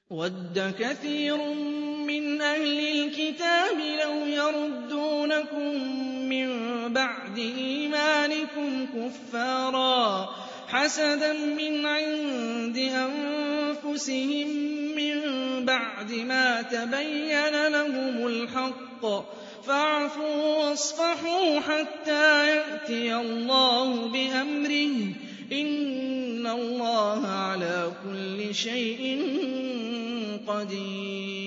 وَدَّ كَثِيرٌ مِّنْ أَهْلِ الْكِتَابِ لَوْ يَرُدُّونَكُم مِّن بَعْدِ إِيمَانِكُمْ كُفَّارًا حَسَدًا مِّنْ عِندِ أَنفُسِهِم مِّن بَعْدِ مَا تَبَيَّنَ لَهُمُ الْحَقُّ ۖ فَاعْفُوا وَاصْفَحُوا حَتَّىٰ يَأْتِيَ اللَّهُ بِأَمْرِهِ ۗ إِنَّ اللَّهَ عَلَىٰ كُلِّ شَيْءٍ قَدِيرٌ